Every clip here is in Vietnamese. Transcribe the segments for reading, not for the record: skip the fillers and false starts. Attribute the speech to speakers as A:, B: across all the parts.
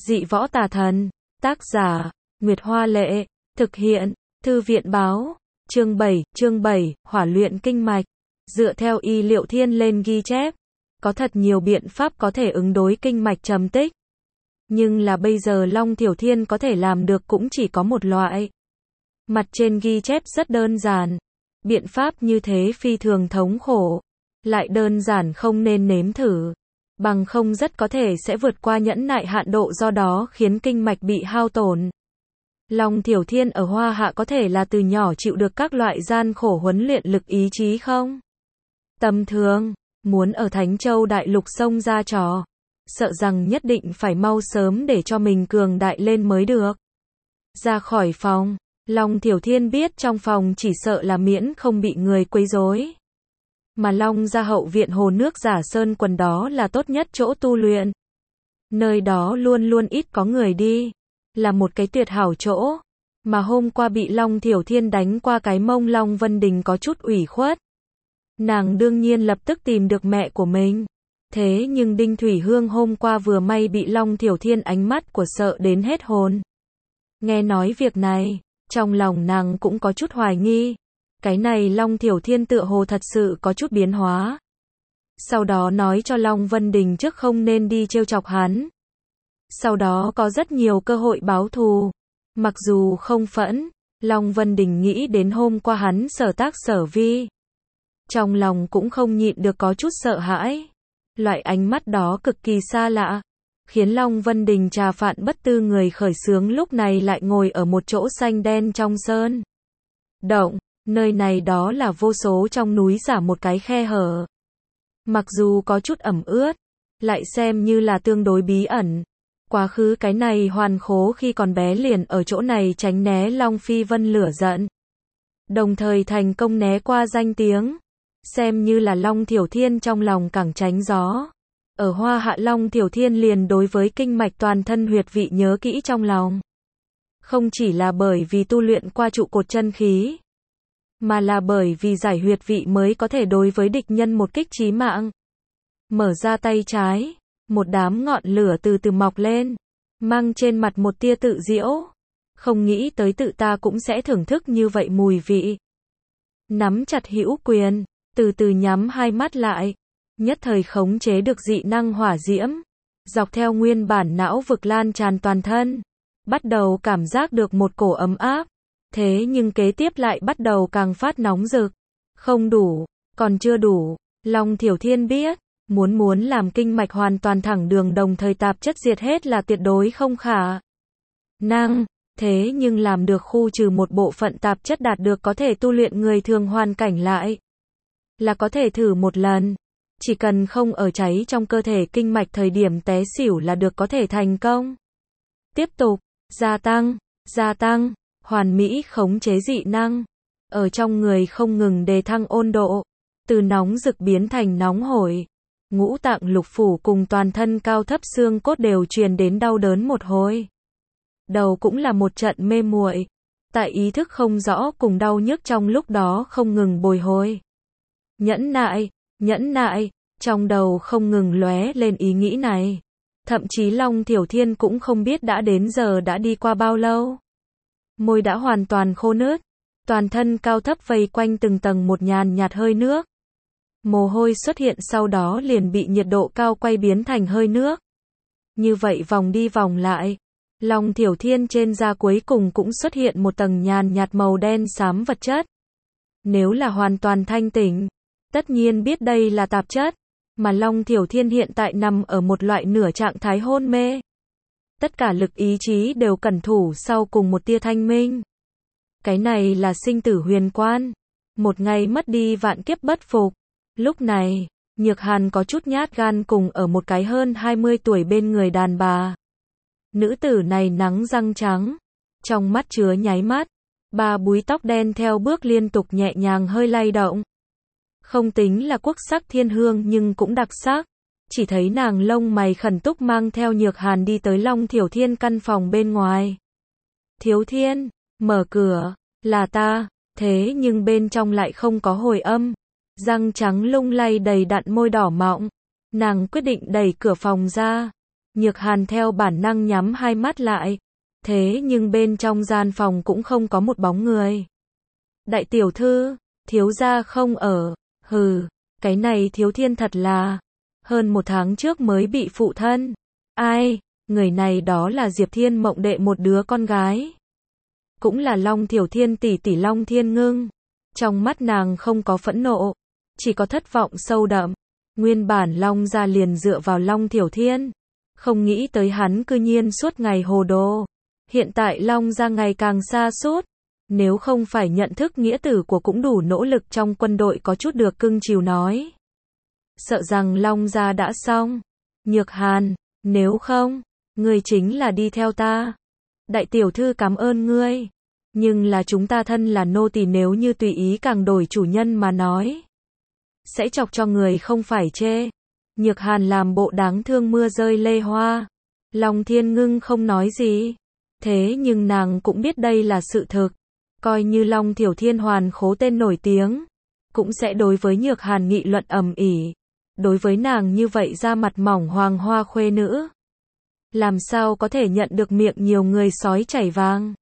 A: Dị võ tà thần. Tác giả, Nguyệt Hoa Lệ. Thực hiện, Thư viện Báo. Chương 7, Hỏa luyện kinh mạch. Dựa theo y Liệu Thiên lên ghi chép, có thật nhiều biện pháp có thể ứng đối kinh mạch trầm tích. Nhưng là bây giờ Long Tiểu Thiên có thể làm được cũng chỉ có một loại. Mặt trên ghi chép rất đơn giản. Biện pháp như thế phi thường thống khổ. Lại đơn giản không nên nếm thử. Bằng không rất có thể sẽ vượt qua nhẫn nại hạn độ, do đó khiến kinh mạch bị hao tổn. Long Tiểu Thiên ở Hoa Hạ có thể là từ nhỏ chịu được các loại gian khổ huấn luyện lực ý chí không? Tầm thường, muốn ở Thánh Châu Đại Lục xông ra trò, sợ rằng nhất định phải mau sớm để cho mình cường đại lên mới được. Ra khỏi phòng, Long Tiểu Thiên biết trong phòng chỉ sợ là miễn không bị người quấy rối. Mà Long gia hậu viện hồ nước Giả Sơn Quần đó là tốt nhất chỗ tu luyện. Nơi đó luôn luôn ít có người đi, là một cái tuyệt hảo chỗ. Mà hôm qua bị Long Tiểu Thiên đánh qua cái mông, Long Vân Đình có chút ủy khuất. Nàng đương nhiên lập tức tìm được mẹ của mình. Thế nhưng Đinh Thủy Hương hôm qua vừa may bị Long Tiểu Thiên ánh mắt của sợ đến hết hồn. Nghe nói việc này, trong lòng nàng cũng có chút hoài nghi. Cái này Long Tiểu Thiên tựa hồ thật sự có chút biến hóa. Sau đó nói cho Long Vân Đình trước không nên đi trêu chọc hắn. Sau đó có rất nhiều cơ hội báo thù. Mặc dù không phẫn, Long Vân Đình nghĩ đến hôm qua hắn sở tác sở vi. Trong lòng cũng không nhịn được có chút sợ hãi. Loại ánh mắt đó cực kỳ xa lạ, khiến Long Vân Đình trà phạn bất tư người khởi xướng lúc này lại ngồi ở một chỗ xanh đen trong sơn động. Nơi này đó là vô số trong núi giả một cái khe hở. Mặc dù có chút ẩm ướt, lại xem như là tương đối bí ẩn. Quá khứ cái này Hoàn Khố khi còn bé liền ở chỗ này tránh né Long Phi Vân lửa giận. Đồng thời thành công né qua danh tiếng. Xem như là Long Tiểu Thiên trong lòng càng tránh gió. Ở Hoa Hạ Long Tiểu Thiên liền đối với kinh mạch toàn thân huyệt vị nhớ kỹ trong lòng. Không chỉ là bởi vì tu luyện qua trụ cột chân khí, mà là bởi vì giải huyệt vị mới có thể đối với địch nhân một kích chí mạng. Mở ra tay trái, một đám ngọn lửa từ từ mọc lên, mang trên mặt một tia tự giễu. Không nghĩ tới tự ta cũng sẽ thưởng thức như vậy mùi vị. Nắm chặt hữu quyền, từ từ nhắm hai mắt lại, nhất thời khống chế được dị năng hỏa diễm, dọc theo nguyên bản não vực lan tràn toàn thân. Bắt đầu cảm giác được một cổ ấm áp. Thế nhưng kế tiếp lại bắt đầu càng phát nóng rực. Không đủ, còn chưa đủ. Long Tiểu Thiên biết, muốn làm kinh mạch hoàn toàn thẳng đường đồng thời tạp chất diệt hết là tuyệt đối không khả năng. Thế nhưng làm được khu trừ một bộ phận tạp chất đạt được có thể tu luyện người thường hoàn cảnh lại. Là có thể thử một lần. Chỉ cần không ở cháy trong cơ thể kinh mạch thời điểm té xỉu là được có thể thành công. Tiếp tục, gia tăng. Hoàn mỹ khống chế dị năng. Ở trong người không ngừng đề thăng ôn độ. Từ nóng rực biến thành nóng hổi. Ngũ tạng lục phủ cùng toàn thân cao thấp xương cốt đều truyền đến đau đớn một hồi. Đầu cũng là một trận mê muội. Tại ý thức không rõ cùng đau nhức trong lúc đó không ngừng bồi hồi. Nhẫn nại. Trong đầu không ngừng lóe lên ý nghĩ này. Thậm chí Long Tiểu Thiên cũng không biết đã đến giờ đã đi qua bao lâu. Môi đã hoàn toàn khô nứt, toàn thân cao thấp vây quanh từng tầng một nhàn nhạt hơi nước. Mồ hôi xuất hiện sau đó liền bị nhiệt độ cao quay biến thành hơi nước. Như vậy vòng đi vòng lại, Long Tiểu Thiên trên da cuối cùng cũng xuất hiện một tầng nhàn nhạt màu đen xám vật chất. Nếu là hoàn toàn thanh tỉnh, tất nhiên biết đây là tạp chất, mà Long Tiểu Thiên hiện tại nằm ở một loại nửa trạng thái hôn mê. Tất cả lực ý chí đều cẩn thủ sau cùng một tia thanh minh. Cái này là sinh tử huyền quan. Một ngày mất đi vạn kiếp bất phục. Lúc này, Nhược Hàn có chút nhát gan cùng ở một cái hơn 20 tuổi bên người đàn bà. Nữ tử này nắng răng trắng. Trong mắt chứa nháy mắt. Ba búi tóc đen theo bước liên tục nhẹ nhàng hơi lay động. Không tính là quốc sắc thiên hương nhưng cũng đặc sắc. Chỉ thấy nàng lông mày khẩn túc mang theo Nhược Hàn đi tới Long Tiểu Thiên căn phòng bên ngoài. Thiếu Thiên, mở cửa, là ta. Thế nhưng bên trong lại không có hồi âm. Răng trắng lung lay đầy đặn môi đỏ mọng. Nàng quyết định đẩy cửa phòng ra. Nhược Hàn theo bản năng nhắm hai mắt lại. Thế nhưng bên trong gian phòng cũng không có một bóng người. Đại tiểu thư, thiếu gia không ở. Hừ, cái này Thiếu Thiên thật là hơn 1 tháng trước mới bị phụ thân. Ai, người này đó là Diệp Thiên Mộng đệ một đứa con gái. Cũng là Long Tiểu Thiên tỷ tỷ Long Thiên Ngưng. Trong mắt nàng không có phẫn nộ, chỉ có thất vọng sâu đậm. Nguyên bản Long gia liền dựa vào Long Tiểu Thiên. Không nghĩ tới hắn cư nhiên suốt ngày hồ đồ. Hiện tại Long gia ngày càng xa sút. Nếu không phải nhận thức nghĩa tử của cũng đủ nỗ lực trong quân đội có chút được cưng chiều nói. Sợ rằng Long gia đã xong. Nhược Hàn, nếu không, ngươi chính là đi theo ta. Đại tiểu thư cảm ơn ngươi. Nhưng là chúng ta thân là nô tỳ, nếu như tùy ý càng đổi chủ nhân mà nói, sẽ chọc cho người không phải chê. Nhược Hàn làm bộ đáng thương mưa rơi lê hoa. Long Thiên Ngưng không nói gì. Thế nhưng nàng cũng biết đây là sự thực. Coi như Long Tiểu Thiên hoàn khố tên nổi tiếng, cũng sẽ đối với Nhược Hàn nghị luận ầm ĩ. Đối với nàng như vậy da mặt mỏng hoàng hoa khuê nữ, làm sao có thể nhận được miệng nhiều người sói chảy vang.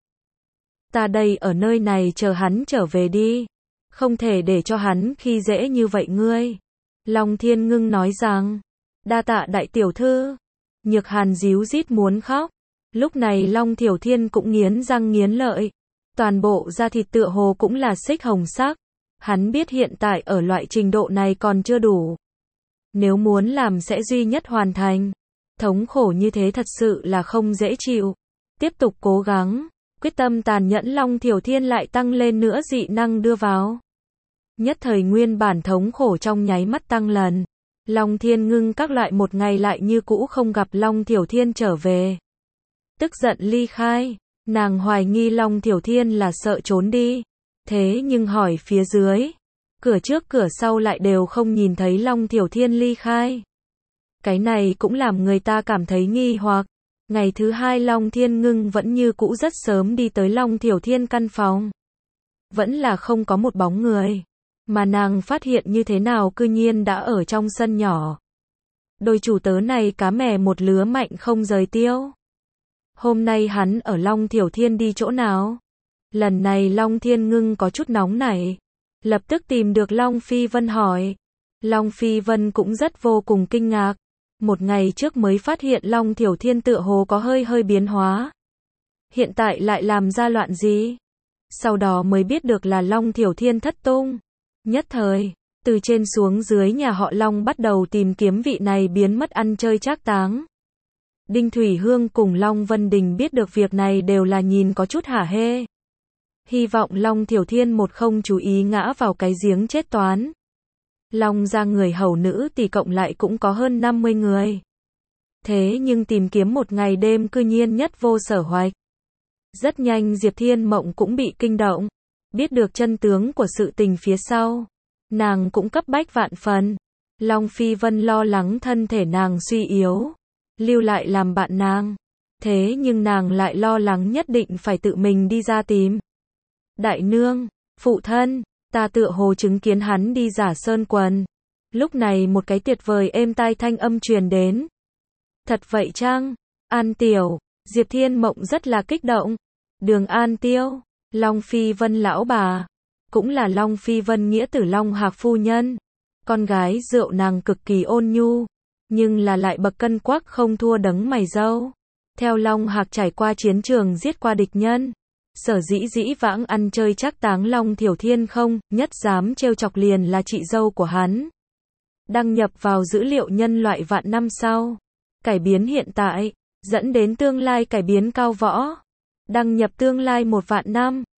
A: Ta đây ở nơi này chờ hắn trở về đi. Không thể để cho hắn khi dễ như vậy ngươi. Long Thiên Ngưng nói rằng, đa tạ đại tiểu thư. Nhược Hàn díu dít muốn khóc. Lúc này Long Tiểu Thiên cũng nghiến răng nghiến lợi. Toàn bộ da thịt tựa hồ cũng là xích hồng sắc. Hắn biết hiện tại ở loại trình độ này còn chưa đủ. Nếu muốn làm sẽ duy nhất hoàn thành. Thống khổ như thế thật sự là không dễ chịu. Tiếp tục cố gắng. Quyết tâm tàn nhẫn Long Tiểu Thiên lại tăng lên nữa dị năng đưa vào. Nhất thời nguyên bản thống khổ trong nháy mắt tăng lần. Long Thiên Ngưng các loại một ngày lại như cũ không gặp Long Tiểu Thiên trở về. Tức giận ly khai. Nàng hoài nghi Long Tiểu Thiên là sợ trốn đi. Thế nhưng hỏi phía dưới, cửa trước cửa sau lại đều không nhìn thấy Long Tiểu Thiên ly khai. Cái này cũng làm người ta cảm thấy nghi hoặc. Ngày thứ hai Long Thiên Ngưng vẫn như cũ rất sớm đi tới Long Tiểu Thiên căn phòng. Vẫn là không có một bóng người. Mà nàng phát hiện như thế nào cư nhiên đã ở trong sân nhỏ. Đôi chủ tớ này cá mè một lứa mạnh không rời tiêu. Hôm nay hắn ở Long Tiểu Thiên đi chỗ nào? Lần này Long Thiên Ngưng có chút nóng nảy. Lập tức tìm được Long Phi Vân hỏi. Long Phi Vân cũng rất vô cùng kinh ngạc. Một ngày trước mới phát hiện Long Tiểu Thiên tựa hồ có hơi biến hóa. Hiện tại lại làm ra loạn gì? Sau đó mới biết được là Long Tiểu Thiên thất tung. Nhất thời, từ trên xuống dưới nhà họ Long bắt đầu tìm kiếm vị này biến mất ăn chơi trác táng. Đinh Thủy Hương cùng Long Vân Đình biết được việc này đều là nhìn có chút hả hê. Hy vọng Long Tiểu Thiên một không chú ý ngã vào cái giếng chết toán. Long gia người hầu nữ tỷ cộng lại cũng có hơn 50 người. Thế nhưng tìm kiếm một ngày đêm cư nhiên nhất vô sở hoạch. Rất nhanh Diệp Thiên Mộng cũng bị kinh động. Biết được chân tướng của sự tình phía sau. Nàng cũng cấp bách vạn phần. Long Phi Vân lo lắng thân thể nàng suy yếu. Lưu lại làm bạn nàng. Thế nhưng nàng lại lo lắng nhất định phải tự mình đi ra tìm. Đại nương, phụ thân, ta tựa hồ chứng kiến hắn đi giả sơn quần. Lúc này một cái tuyệt vời êm tai thanh âm truyền đến. Thật vậy chăng? An Tiểu, Diệp Thiên Mộng rất là kích động. Đường An Tiêu, Long Phi Vân lão bà, cũng là Long Phi Vân nghĩa tử Long Hạc phu nhân. Con gái rượu nàng cực kỳ ôn nhu, nhưng là lại bậc cân quắc không thua đấng mày râu. Theo Long Hạc trải qua chiến trường giết qua địch nhân. Sở dĩ vãng ăn chơi trác táng Long Tiểu Thiên không nhất dám trêu chọc liền là chị dâu của hắn. Đăng nhập vào dữ liệu nhân loại vạn năm sau. Cải biến hiện tại, dẫn đến tương lai cải biến cao võ. Đăng nhập tương lai 1 vạn năm.